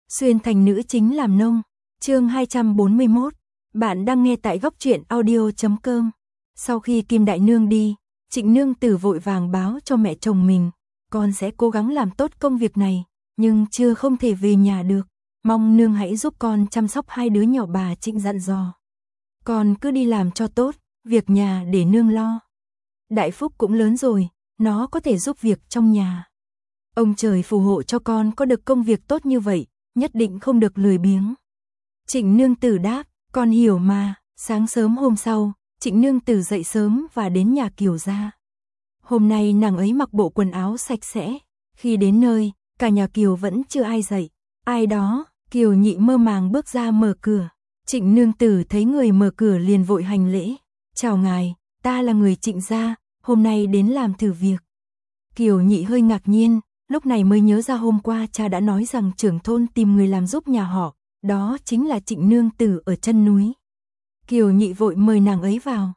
Xuyên thành nữ chính làm nông. Chương 241. Bạn đang nghe tại góc truyện audio.com. Sau khi Kim Đại Nương đi, Trịnh Nương Tử vội vàng báo cho mẹ chồng mình, con sẽ cố gắng làm tốt công việc này, nhưng chưa không thể về nhà được. Mong nương hãy giúp con chăm sóc hai đứa nhỏ, bà Trịnh dặn dò. Con cứ đi làm cho tốt, việc nhà để nương lo. Đại Phúc cũng lớn rồi, nó có thể giúp việc trong nhà. Ông trời phù hộ cho con có được công việc tốt như vậy, nhất định không được lười biếng. Trịnh Nương Tử đáp, con hiểu mà. Sáng sớm hôm sau, Trịnh Nương Tử dậy sớm và đến nhà Kiều gia. Hôm nay nàng ấy mặc bộ quần áo sạch sẽ. Khi đến nơi, cả nhà Kiều vẫn chưa ai dậy. Ai đó, Kiều Nhị mơ màng bước ra mở cửa. Trịnh Nương Tử thấy người mở cửa liền vội hành lễ. Chào ngài, ta là người Trịnh gia, hôm nay đến làm thử việc. Kiều Nhị hơi ngạc nhiên, lúc này mới nhớ ra hôm qua cha đã nói rằng trưởng thôn tìm người làm giúp nhà họ, đó chính là Trịnh Nương Tử ở chân núi. Kiều Nhị vội mời nàng ấy vào,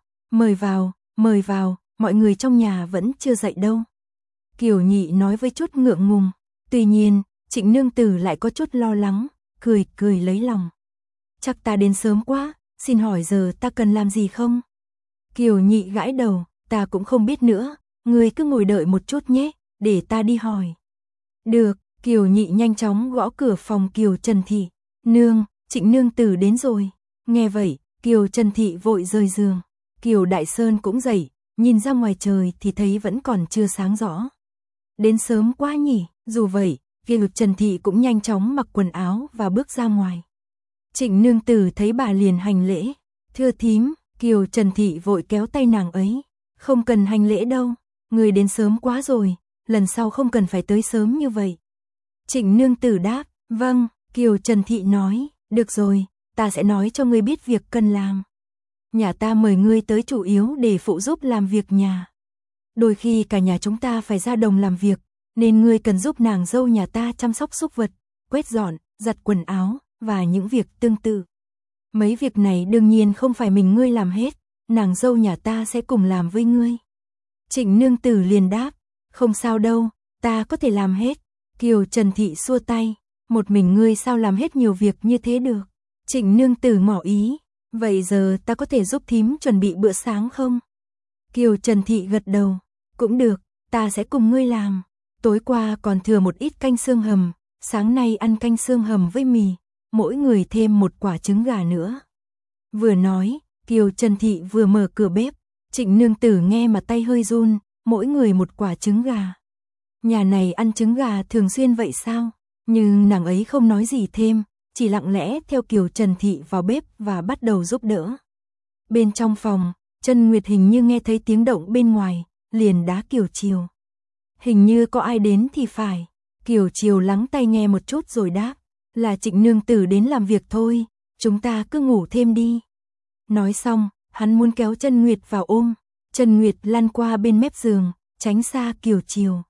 mời vào, mọi người trong nhà vẫn chưa dậy đâu. Kiều Nhị nói với chút ngượng ngùng, tuy nhiên, Trịnh Nương Tử lại có chút lo lắng, cười lấy lòng. Chắc ta đến sớm quá, xin hỏi giờ ta cần làm gì không? Kiều Nhị gãi đầu, ta cũng không biết nữa, ngươi cứ ngồi đợi một chút nhé, để ta đi hỏi. Được, Kiều Nhị nhanh chóng gõ cửa phòng Kiều Trần Thị. Nương, Trịnh Nương Tử đến rồi. Nghe vậy, Kiều Trần Thị vội rời giường. Kiều Đại Sơn cũng dậy, nhìn ra ngoài trời thì thấy vẫn còn chưa sáng rõ. Đến sớm quá nhỉ, dù vậy, Kiều Trần Thị cũng nhanh chóng mặc quần áo và bước ra ngoài. Trịnh Nương Tử thấy bà liền hành lễ. Thưa thím, Kiều Trần Thị vội kéo tay nàng ấy. Không cần hành lễ đâu, người đến sớm quá rồi, lần sau không cần phải tới sớm như vậy. Trịnh Nương Tử đáp, vâng. Kiều Trần Thị nói, được rồi, ta sẽ nói cho ngươi biết việc cần làm. Nhà ta mời ngươi tới chủ yếu để phụ giúp làm việc nhà. Đôi khi cả nhà chúng ta phải ra đồng làm việc, nên ngươi cần giúp nàng dâu nhà ta chăm sóc súc vật, quét dọn, giặt quần áo, và những việc tương tự. Mấy việc này đương nhiên không phải mình ngươi làm hết, nàng dâu nhà ta sẽ cùng làm với ngươi. Trịnh Nương Tử liền đáp, không sao đâu, ta có thể làm hết. Kiều Trần Thị xua tay. Một mình ngươi sao làm hết nhiều việc như thế được? Trịnh Nương Tử ngỏ ý, vậy giờ ta có thể giúp thím chuẩn bị bữa sáng không? Kiều Trần Thị gật đầu, cũng được, ta sẽ cùng ngươi làm. Tối qua còn thừa một ít canh xương hầm, sáng nay ăn canh xương hầm với mì, mỗi người thêm một quả trứng gà nữa. Vừa nói, Kiều Trần Thị vừa mở cửa bếp, Trịnh Nương Tử nghe mà tay hơi run, mỗi người một quả trứng gà. Nhà này ăn trứng gà thường xuyên vậy sao? Nhưng nàng ấy không nói gì thêm, chỉ lặng lẽ theo Kiều Trần Thị vào bếp và bắt đầu giúp đỡ. Bên trong phòng, Trân Nguyệt hình như nghe thấy tiếng động bên ngoài, liền đá Kiều Triều. Hình như có ai đến thì phải. Kiều Triều lắng tai nghe một chút rồi đáp, là Trịnh Nương Tử đến làm việc thôi, chúng ta cứ ngủ thêm đi. Nói xong, hắn muốn kéo Trân Nguyệt vào ôm, Trân Nguyệt lăn qua bên mép giường, tránh xa Kiều Triều.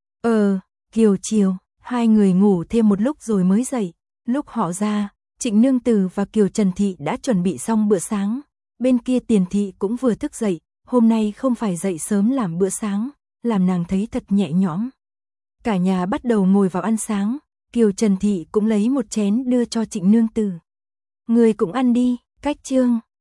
Kiều Triều. Hai người ngủ thêm một lúc rồi mới dậy. Lúc họ ra, Trịnh Nương Tử và Kiều Trần Thị đã chuẩn bị xong bữa sáng. Bên kia Tiền Thị cũng vừa thức dậy, hôm nay không phải dậy sớm làm bữa sáng, làm nàng thấy thật nhẹ nhõm. Cả nhà bắt đầu ngồi vào ăn sáng, Kiều Trần Thị cũng lấy một chén đưa cho Trịnh Nương Tử. Người cũng ăn đi, cách chương.